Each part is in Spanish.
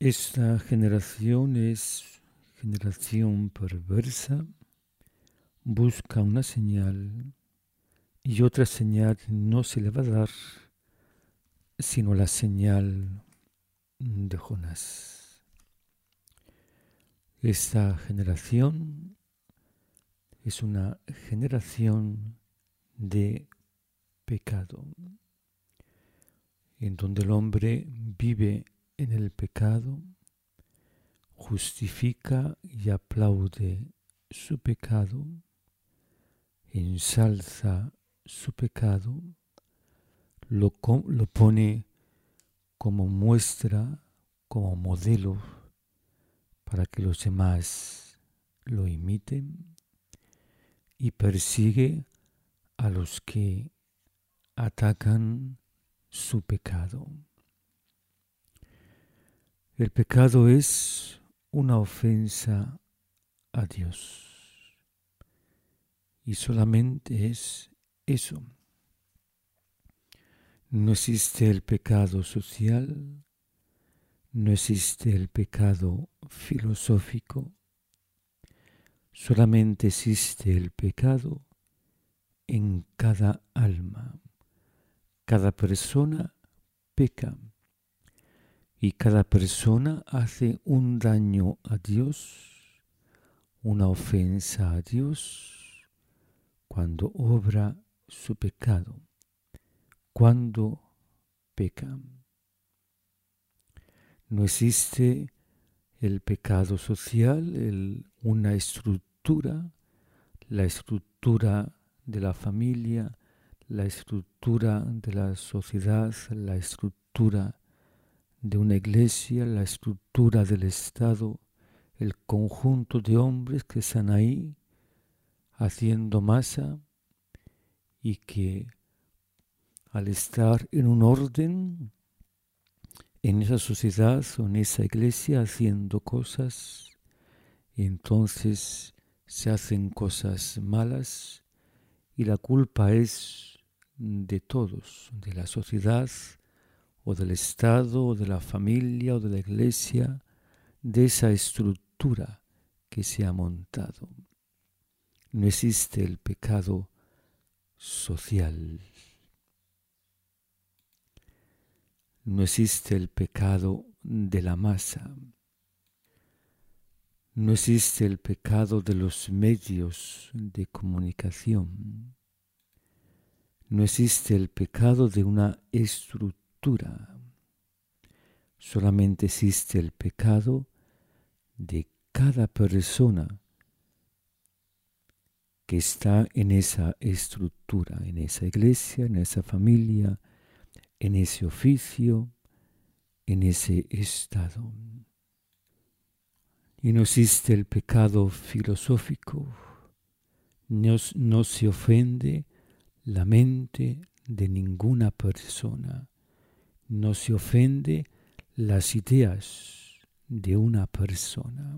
Esta generación es generación perversa, busca una señal y otra señal no se le va a dar sino la señal de Jonás. Esta generación es una generación de pecado, en donde el hombre vive en el pecado, justifica y aplaude su pecado, ensalza su pecado, lo pone como muestra, como modelo para que los demás lo imiten y persigue a los que atacan su pecado. El pecado es una ofensa a Dios y solamente es eso. No existe el pecado social, no existe el pecado filosófico, solamente existe el pecado en cada alma. Cada persona peca y cada persona hace un daño a Dios, una ofensa a Dios, cuando obra su pecado, cuando peca. No existe el pecado social, una estructura, la estructura de la familia, la estructura de la sociedad, la estructura de una iglesia, la estructura del Estado, el conjunto de hombres que están ahí haciendo masa y que al estar en un orden en esa sociedad o en esa iglesia haciendo cosas, y entonces se hacen cosas malas y la culpa es de todos, de la sociedad o del Estado o de la familia o de la iglesia, de esa estructura que se ha montado. No existe el pecado social. No existe el pecado de la masa. No existe el pecado de los medios de comunicación. No existe el pecado de una estructura. Solamente existe el pecado de cada persona que está en esa estructura, en esa iglesia, en esa familia, en ese oficio, en ese estado. Y no existe el pecado filosófico, no se ofende la mente de ninguna persona, no se ofende las ideas de una persona.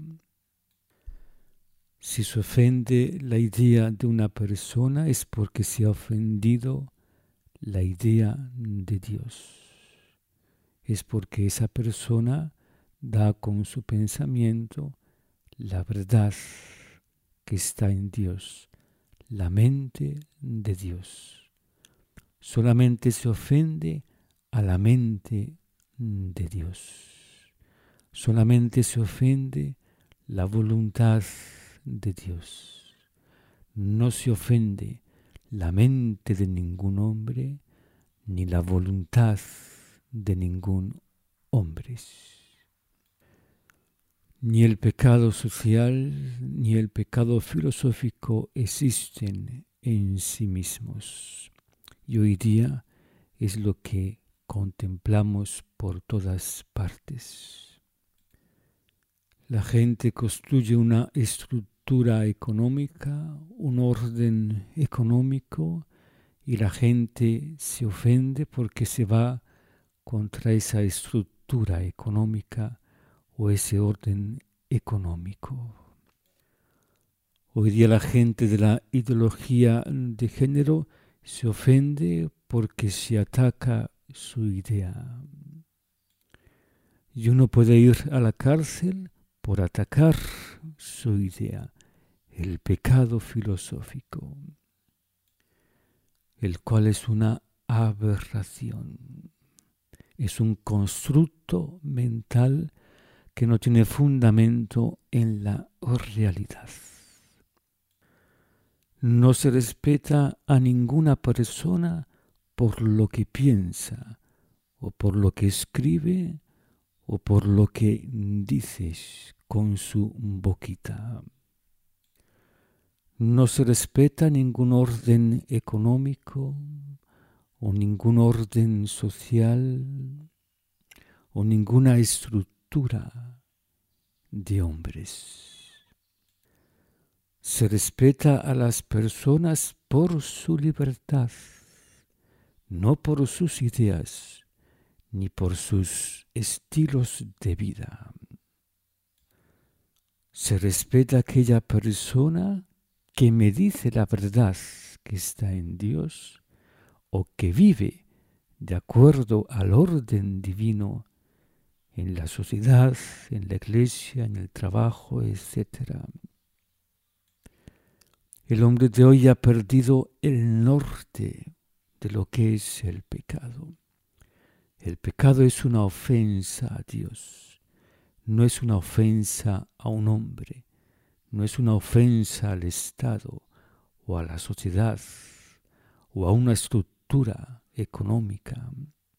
Si se ofende la idea de una persona es porque se ha ofendido la idea de Dios. Es porque esa persona da con su pensamiento la verdad que está en Dios, la mente de Dios. Solamente se ofende a la mente de Dios. Solamente se ofende la voluntad de Dios. No se ofende la mente de ningún hombre ni la voluntad de ningún hombre. Ni el pecado social ni el pecado filosófico existen en sí mismos. Y hoy día es lo que contemplamos por todas partes. La gente construye una estructura económica, un orden económico, y la gente se ofende porque se va contra esa estructura económica o ese orden económico. Hoy día la gente de la ideología de género se ofende porque se ataca su idea. Y uno puede ir a la cárcel por atacar su idea, el pecado filosófico, el cual es una aberración. Es un constructo mental que no tiene fundamento en la realidad. No se respeta a ninguna persona por lo que piensa, o por lo que escribe, o por lo que dices con su boquita. No se respeta ningún orden económico, o ningún orden social, o ninguna estructura de hombres. Se respeta a las personas por su libertad, no por sus ideas, ni por sus estilos de vida. Se respeta a aquella persona que me dice la verdad que está en Dios o que vive de acuerdo al orden divino en la sociedad, en la iglesia, en el trabajo, etc. El hombre de hoy ha perdido el norte de lo que es el pecado. El pecado es una ofensa a Dios, no es una ofensa a un hombre, no es una ofensa al Estado o a la sociedad o a una estructura económica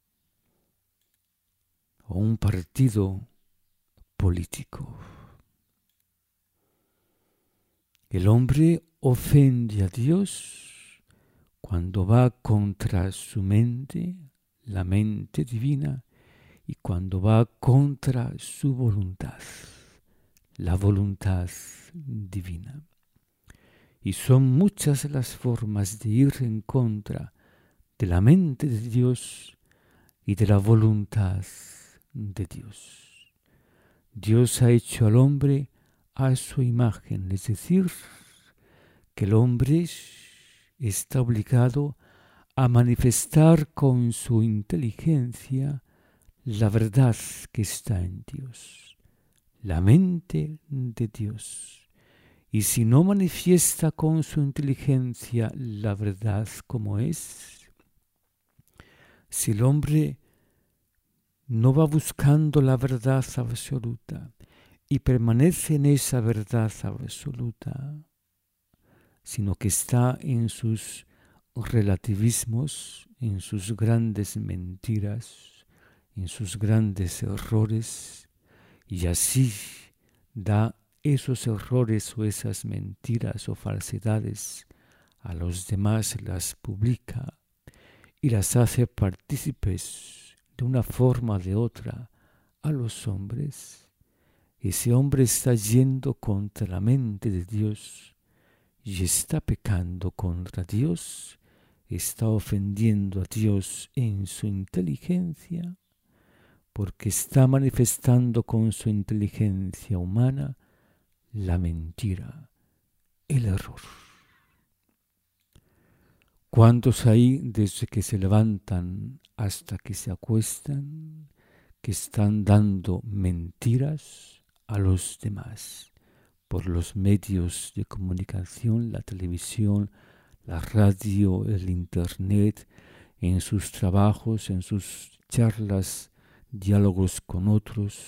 o un partido político. El hombre ofende a Dios cuando va contra su mente, la mente divina, y cuando va contra su voluntad, la voluntad divina. Y son muchas las formas de ir en contra de la mente de Dios y de la voluntad de Dios. Dios ha hecho al hombre a su imagen, es decir, que el hombre está obligado a manifestar con su inteligencia la verdad que está en Dios, la mente de Dios. Y si no manifiesta con su inteligencia la verdad como es, si el hombre no va buscando la verdad absoluta y permanece en esa verdad absoluta, sino que está en sus relativismos, en sus grandes mentiras, en sus grandes errores, y así da esos errores o esas mentiras o falsedades a los demás, las publica y las hace partícipes de una forma o de otra a los hombres. Ese hombre está yendo contra la mente de Dios y está pecando contra Dios, está ofendiendo a Dios en su inteligencia, porque está manifestando con su inteligencia humana la mentira, el error. ¿Cuántos hay desde que se levantan hasta que se acuestan que están dando mentiras a los demás por los medios de comunicación, la televisión, la radio, el internet, en sus trabajos, en sus charlas, diálogos con otros?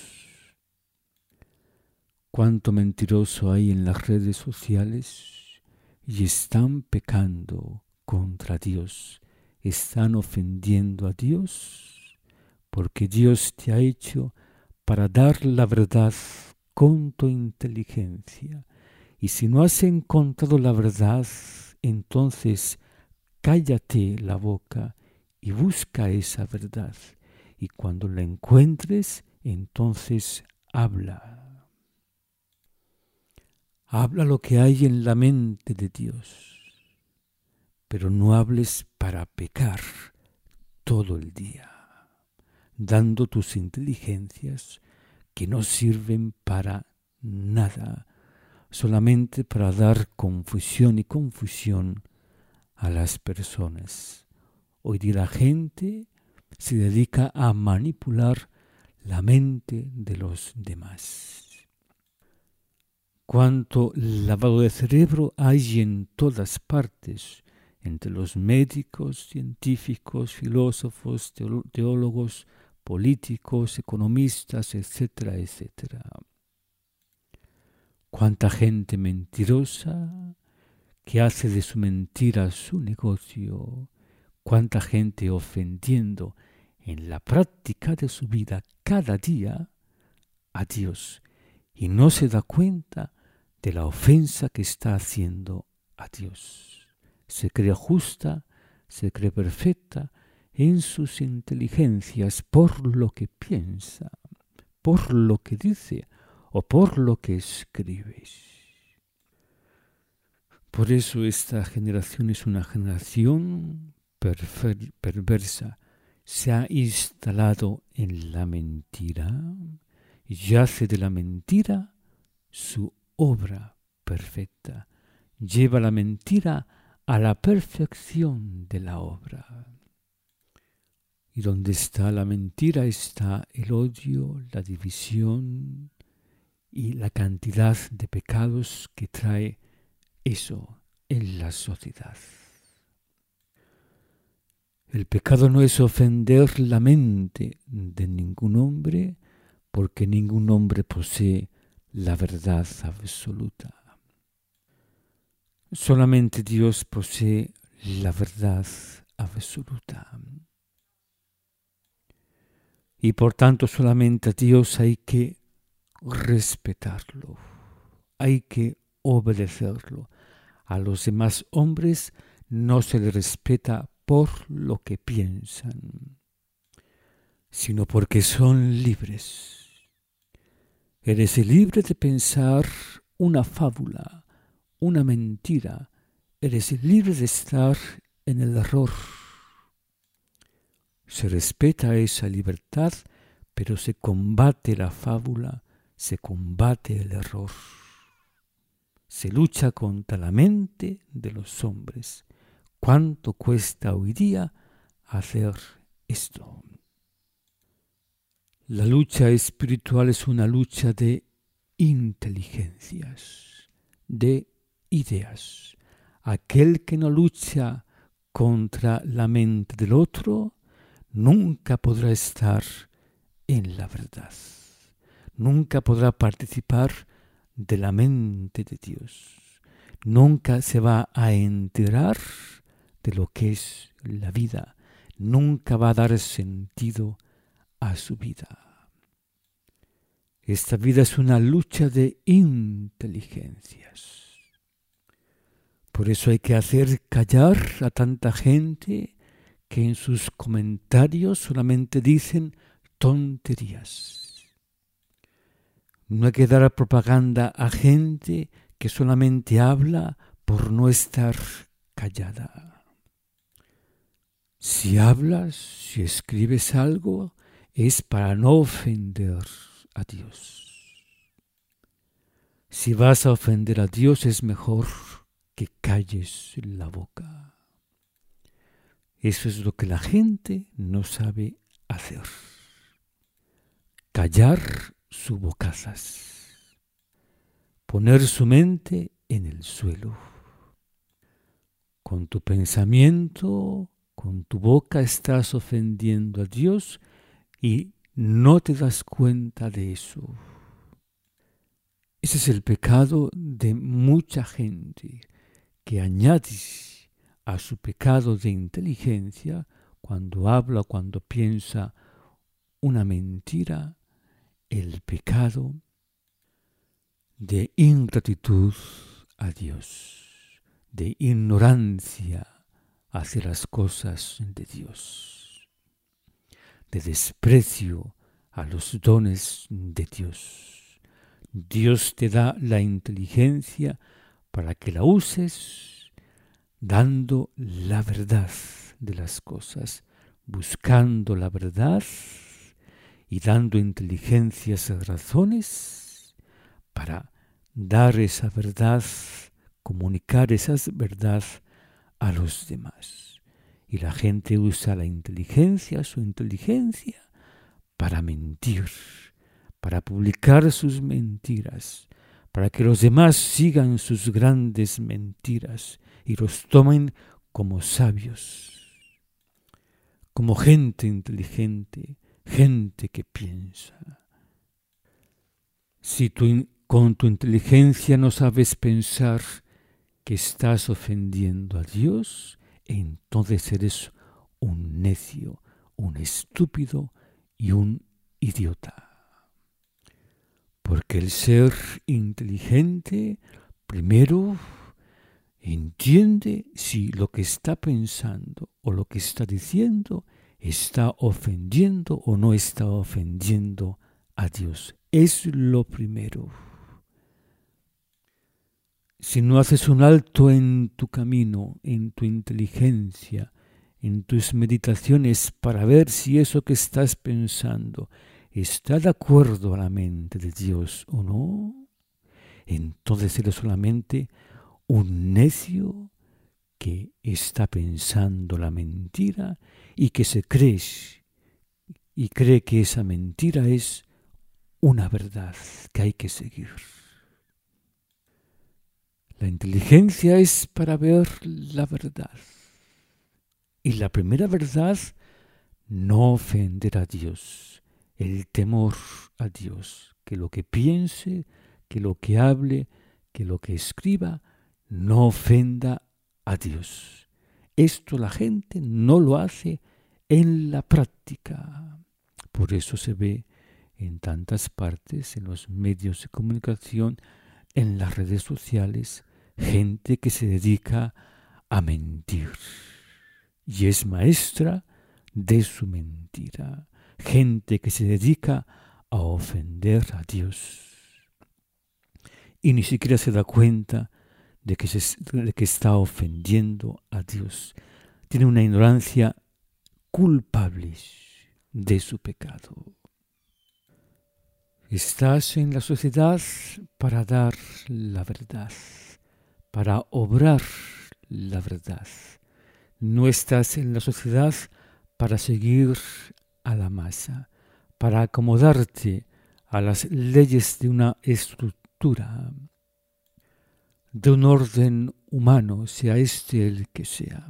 Cuánto mentiroso hay en las redes sociales y están pecando contra Dios, están ofendiendo a Dios, porque Dios te ha hecho para dar la verdad con tu inteligencia. Y si no has encontrado la verdad, entonces cállate la boca y busca esa verdad. Y cuando la encuentres, entonces habla. Habla lo que hay en la mente de Dios, pero no hables para pecar todo el día, dando tus inteligencias que no sirven para nada, solamente para dar confusión y confusión a las personas. Hoy día la gente se dedica a manipular la mente de los demás. Cuánto lavado de cerebro hay en todas partes, entre los médicos, científicos, filósofos, teólogos, políticos, economistas, etcétera, etcétera. Cuánta gente mentirosa que hace de su mentira su negocio, cuánta gente ofendiendo en la práctica de su vida cada día a Dios y no se da cuenta de la ofensa que está haciendo a Dios. Se cree justa, se cree perfecta en sus inteligencias por lo que piensa, por lo que dice o por lo que escribe. Por eso esta generación es una generación perversa. Se ha instalado en la mentira y hace de la mentira su obra perfecta. Lleva la mentira a la perfección de la obra. Y donde está la mentira está el odio, la división y la cantidad de pecados que trae eso en la sociedad. El pecado no es ofender la mente de ningún hombre, porque ningún hombre posee la verdad absoluta. Solamente Dios posee la verdad absoluta. Y por tanto solamente a Dios hay que respetarlo, hay que obedecerlo. A los demás hombres no se les respeta por lo que piensan, sino porque son libres. Eres libre de pensar una fábula, una mentira. Eres libre de estar en el error. Se respeta esa libertad, pero se combate la fábula, se combate el error. Se lucha contra la mente de los hombres. ¿Cuánto cuesta hoy día hacer esto? La lucha espiritual es una lucha de inteligencias, de ideas. Aquel que no lucha contra la mente del otro nunca podrá estar en la verdad. Nunca podrá participar de la mente de Dios. Nunca se va a enterar de lo que es la vida. Nunca va a dar sentido a su vida. Esta vida es una lucha de inteligencias. Por eso hay que hacer callar a tanta gente que en sus comentarios solamente dicen tonterías. No hay que dar propaganda a gente que solamente habla por no estar callada. Si hablas, si escribes algo, es para no ofender a Dios. Si vas a ofender a Dios, es mejor que calles la boca. Eso es lo que la gente no sabe hacer. Callar sus bocazas. Poner su mente en el suelo. Con tu pensamiento, con tu boca estás ofendiendo a Dios y no te das cuenta de eso. Ese es el pecado de mucha gente que añade a su pecado de inteligencia cuando habla, cuando piensa una mentira, el pecado de ingratitud a Dios, de ignorancia hacia las cosas de Dios, de desprecio a los dones de Dios. Dios te da la inteligencia para que la uses dando la verdad de las cosas, buscando la verdad y dando inteligencias y razones para dar esa verdad, comunicar esa verdad a los demás. Y la gente usa la inteligencia, su inteligencia, para mentir, para publicar sus mentiras, para que los demás sigan sus grandes mentiras y los tomen como sabios, como gente inteligente, gente que piensa. Si con tu inteligencia no sabes pensar que estás ofendiendo a Dios, entonces eres un necio, un estúpido y un idiota. Porque el ser inteligente primero entiende si lo que está pensando o lo que está diciendo está ofendiendo o no está ofendiendo a Dios. Es lo primero. Si no haces un alto en tu camino, en tu inteligencia, en tus meditaciones para ver si eso que estás pensando está de acuerdo a la mente de Dios o no, entonces eres solamente un necio que está pensando la mentira y que se cree y cree que esa mentira es una verdad que hay que seguir. La inteligencia es para ver la verdad. Y la primera verdad, no ofender a Dios. El temor a Dios. Que lo que piense, que lo que hable, que lo que escriba, no ofenda a Dios. Esto la gente no lo hace en la práctica. Por eso se ve en tantas partes, en los medios de comunicación, en las redes sociales, gente que se dedica a mentir y es maestra de su mentira. Gente que se dedica a ofender a Dios y ni siquiera se da cuenta de que está ofendiendo a Dios. Tiene una ignorancia culpable de su pecado. Estás en la sociedad para dar la verdad, para obrar la verdad. No estás en la sociedad para seguir a la masa, para acomodarte a las leyes de una estructura, de un orden humano, sea este el que sea.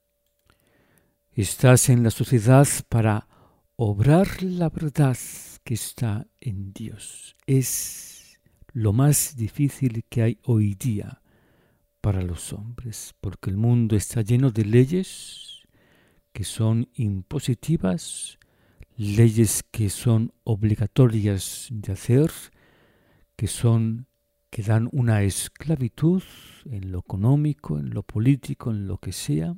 Estás en la sociedad para obrar la verdad que está en Dios. Es lo más difícil que hay hoy día para los hombres, porque el mundo está lleno de leyes que son impositivas, leyes que son obligatorias de hacer, que dan una esclavitud en lo económico, en lo político, en lo que sea,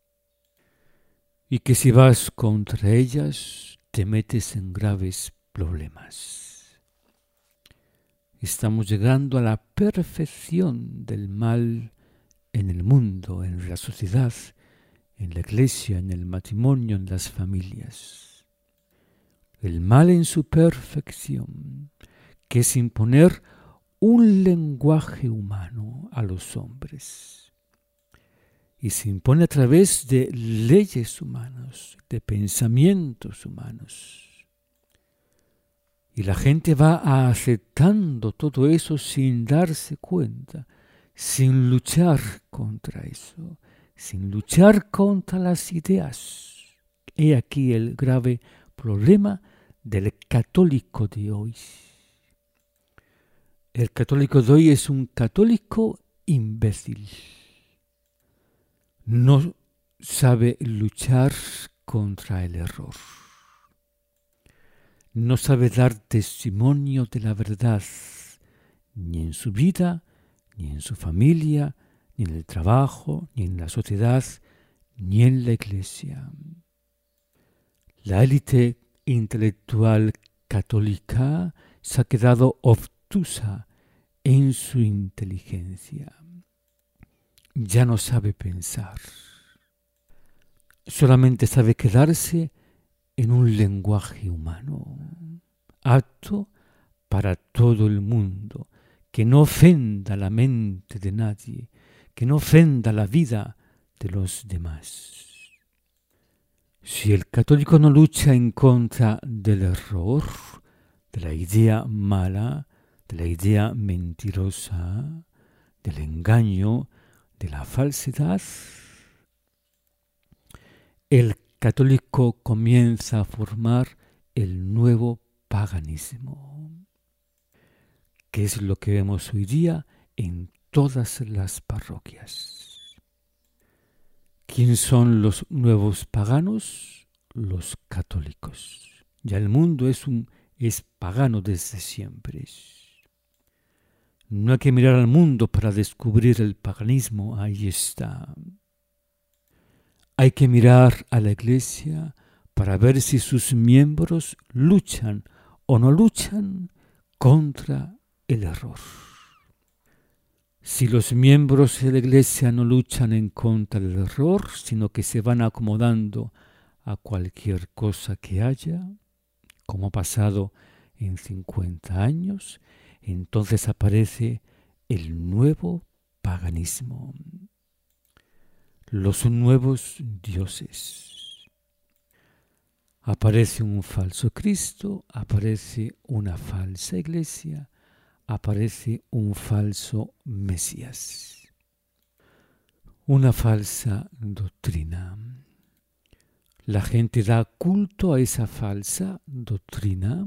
y que si vas contra ellas te metes en graves problemas. Estamos llegando a la perfección del mal en el mundo, en la sociedad, en la iglesia, en el matrimonio, en las familias. El mal en su perfección, que es imponer un lenguaje humano a los hombres. Y se impone a través de leyes humanas, de pensamientos humanos. Y la gente va aceptando todo eso sin darse cuenta, sin luchar contra eso, sin luchar contra las ideas. He aquí el grave problema del católico de hoy. El católico de hoy es un católico imbécil. No sabe luchar contra el error. No sabe dar testimonio de la verdad, ni en su vida, ni en su familia, ni en el trabajo, ni en la sociedad, ni en la iglesia. La élite intelectual católica se ha quedado obtusa en su inteligencia. Ya no sabe pensar. Solamente sabe quedarse en un lenguaje humano, apto para todo el mundo, que no ofenda la mente de nadie, que no ofenda la vida de los demás. Si el católico no lucha en contra del error, de la idea mala, de la idea mentirosa, del engaño, de la falsedad, el católico comienza a formar el nuevo paganismo, que es lo que vemos hoy día en todas las parroquias. ¿Quién son los nuevos paganos? Los católicos. Ya el mundo es pagano desde siempre. No hay que mirar al mundo para descubrir el paganismo, ahí está. Hay que mirar a la Iglesia para ver si sus miembros luchan o no luchan contra el error. Si los miembros de la Iglesia no luchan en contra del error, sino que se van acomodando a cualquier cosa que haya, como ha pasado en 50 años, entonces aparece el nuevo paganismo, los nuevos dioses. Aparece un falso Cristo, aparece una falsa iglesia, aparece un falso Mesías, una falsa doctrina. La gente da culto a esa falsa doctrina,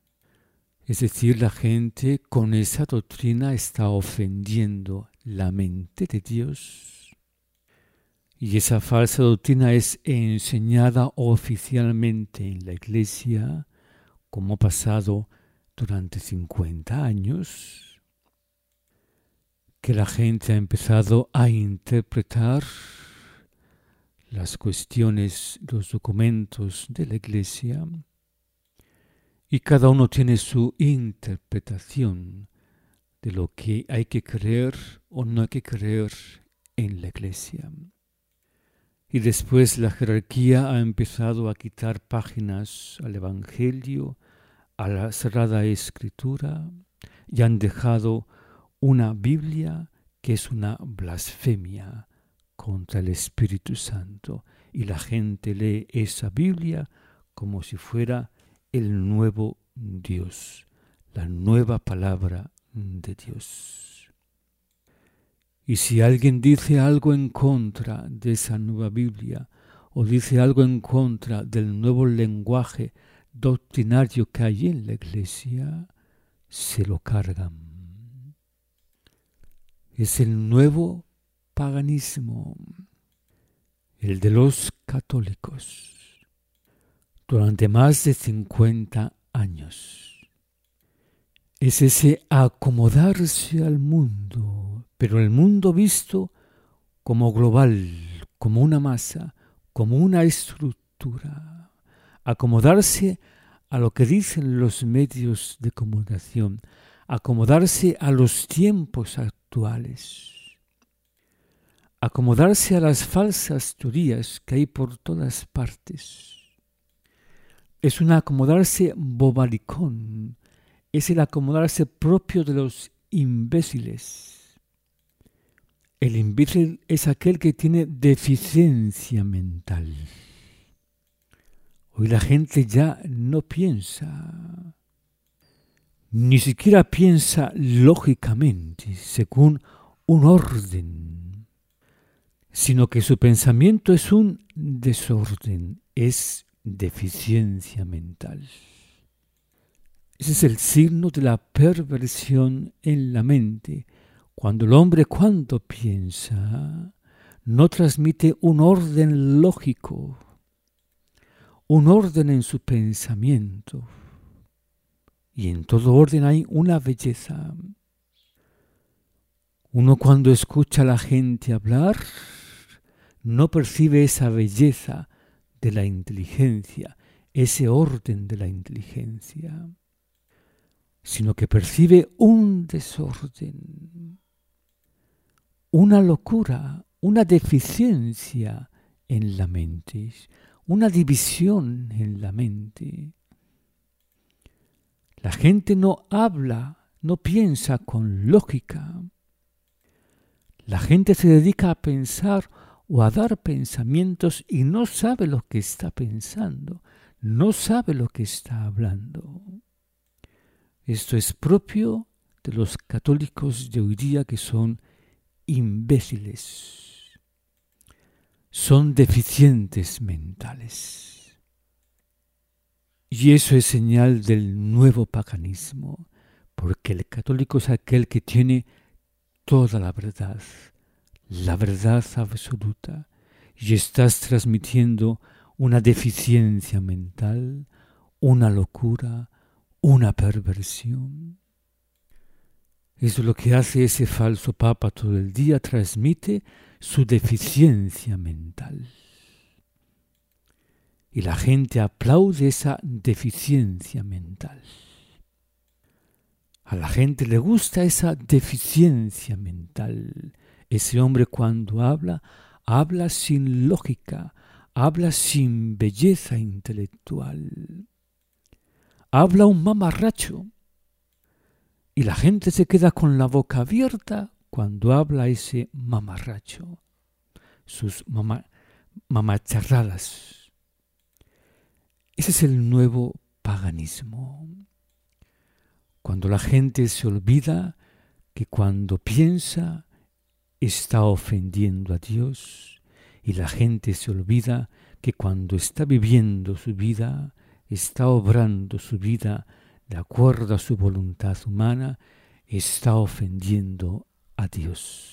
es decir, la gente con esa doctrina está ofendiendo la mente de Dios. Y esa falsa doctrina es enseñada oficialmente en la Iglesia, como ha pasado durante 50 años, que la gente ha empezado a interpretar las cuestiones, los documentos de la Iglesia, y cada uno tiene su interpretación de lo que hay que creer o no hay que creer en la Iglesia. Y después la jerarquía ha empezado a quitar páginas al Evangelio, a la Sagrada Escritura, y han dejado una Biblia que es una blasfemia contra el Espíritu Santo. Y la gente lee esa Biblia como si fuera el nuevo Dios, la nueva palabra de Dios. Y si alguien dice algo en contra de esa nueva Biblia, o dice algo en contra del nuevo lenguaje doctrinario que hay en la Iglesia, se lo cargan. Es el nuevo paganismo, el de los católicos. Durante más de 50 años. Es ese acomodarse al mundo, pero el mundo visto como global, como una masa, como una estructura. Acomodarse a lo que dicen los medios de comunicación, acomodarse a los tiempos actuales, acomodarse a las falsas teorías que hay por todas partes. Es un acomodarse bobalicón, es el acomodarse propio de los imbéciles. El imbécil es aquel que tiene deficiencia mental. Hoy la gente ya no piensa, ni siquiera piensa lógicamente, según un orden, sino que su pensamiento es un desorden, es deficiencia mental. Ese es el signo de la perversión en la mente. Cuando el hombre, cuando piensa, no transmite un orden lógico, un orden en su pensamiento. Y en todo orden hay una belleza. Uno cuando escucha a la gente hablar, no percibe esa belleza de la inteligencia, ese orden de la inteligencia, sino que percibe un desorden, una locura, una deficiencia en la mente, una división en la mente. La gente no habla, no piensa con lógica. La gente se dedica a pensar o a dar pensamientos y no sabe lo que está pensando, no sabe lo que está hablando. Esto es propio de los católicos de hoy día, que son imbéciles, son deficientes mentales. Y eso es señal del nuevo paganismo, porque el católico es aquel que tiene toda la verdad absoluta, y estás transmitiendo una deficiencia mental, una locura, una perversión. Eso es lo que hace ese falso papa todo el día, transmite su deficiencia mental. Y la gente aplaude esa deficiencia mental. A la gente le gusta esa deficiencia mental. Ese hombre cuando habla, habla sin lógica, habla sin belleza intelectual. Habla un mamarracho. Y la gente se queda con la boca abierta cuando habla ese mamarracho. Sus mamacharradas. Ese es el nuevo paganismo. Cuando la gente se olvida que cuando piensa está ofendiendo a Dios, y la gente se olvida que cuando está viviendo su vida, está obrando su vida de acuerdo a su voluntad humana, está ofendiendo a Dios.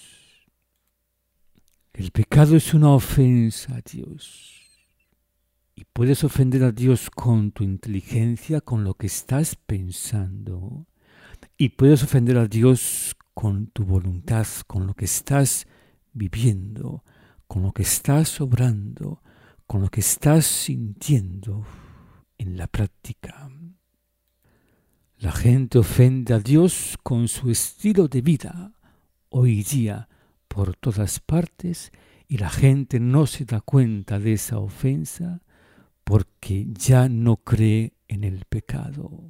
El pecado es una ofensa a Dios. Y puedes ofender a Dios con tu inteligencia, con lo que estás pensando. Y puedes ofender a Dios con tu voluntad, con lo que estás viviendo, con lo que estás obrando, con lo que estás sintiendo en la práctica. La gente ofende a Dios con su estilo de vida hoy día por todas partes, y la gente no se da cuenta de esa ofensa porque ya no cree en el pecado.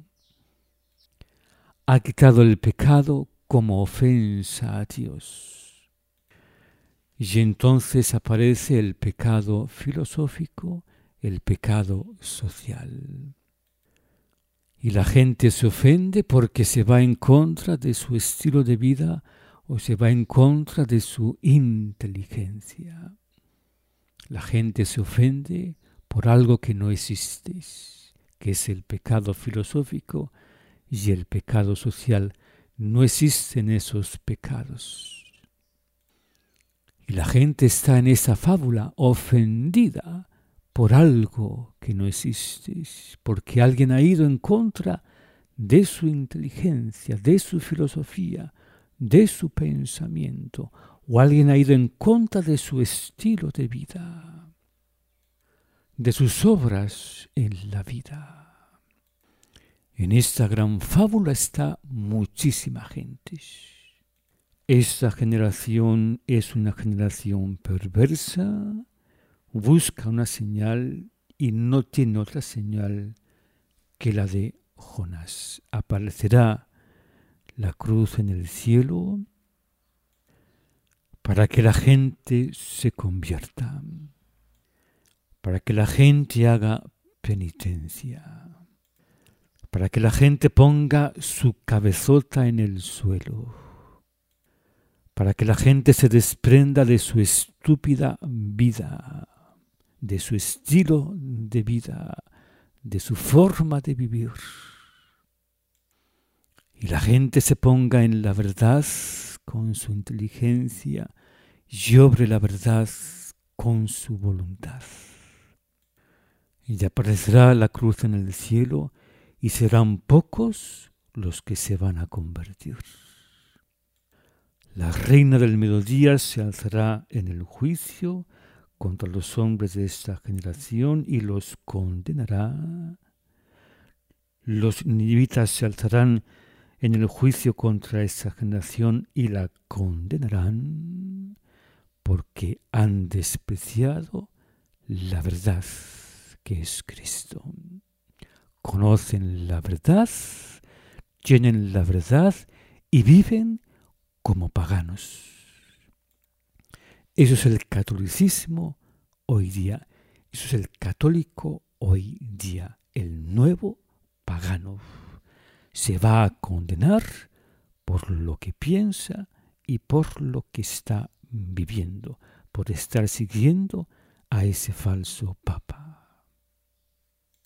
Ha quitado el pecado como ofensa a Dios. Y entonces aparece el pecado filosófico, el pecado social. Y la gente se ofende porque se va en contra de su estilo de vida o se va en contra de su inteligencia. La gente se ofende por algo que no existe, que es el pecado filosófico y el pecado social. No existen esos pecados. Y la gente está en esa fábula ofendida por algo que no existe, porque alguien ha ido en contra de su inteligencia, de su filosofía, de su pensamiento, o alguien ha ido en contra de su estilo de vida, de sus obras en la vida. En esta gran fábula está muchísima gente. Esta generación es una generación perversa, busca una señal y no tiene otra señal que la de Jonás. Aparecerá la cruz en el cielo para que la gente se convierta, para que la gente haga penitencia, para que la gente ponga su cabezota en el suelo, para que la gente se desprenda de su estúpida vida, de su estilo de vida, de su forma de vivir. Y la gente se ponga en la verdad con su inteligencia y obre la verdad con su voluntad. Y aparecerá la cruz en el cielo y serán pocos los que se van a convertir. La reina del mediodía se alzará en el juicio contra los hombres de esta generación y los condenará. Los ninivitas se alzarán en el juicio contra esta generación y la condenarán, porque han despreciado la verdad que es Cristo. Conocen la verdad, tienen la verdad y viven como paganos. Eso es el catolicismo hoy día. Eso es el católico hoy día. El nuevo pagano se va a condenar por lo que piensa y por lo que está viviendo, por estar siguiendo a ese falso papa.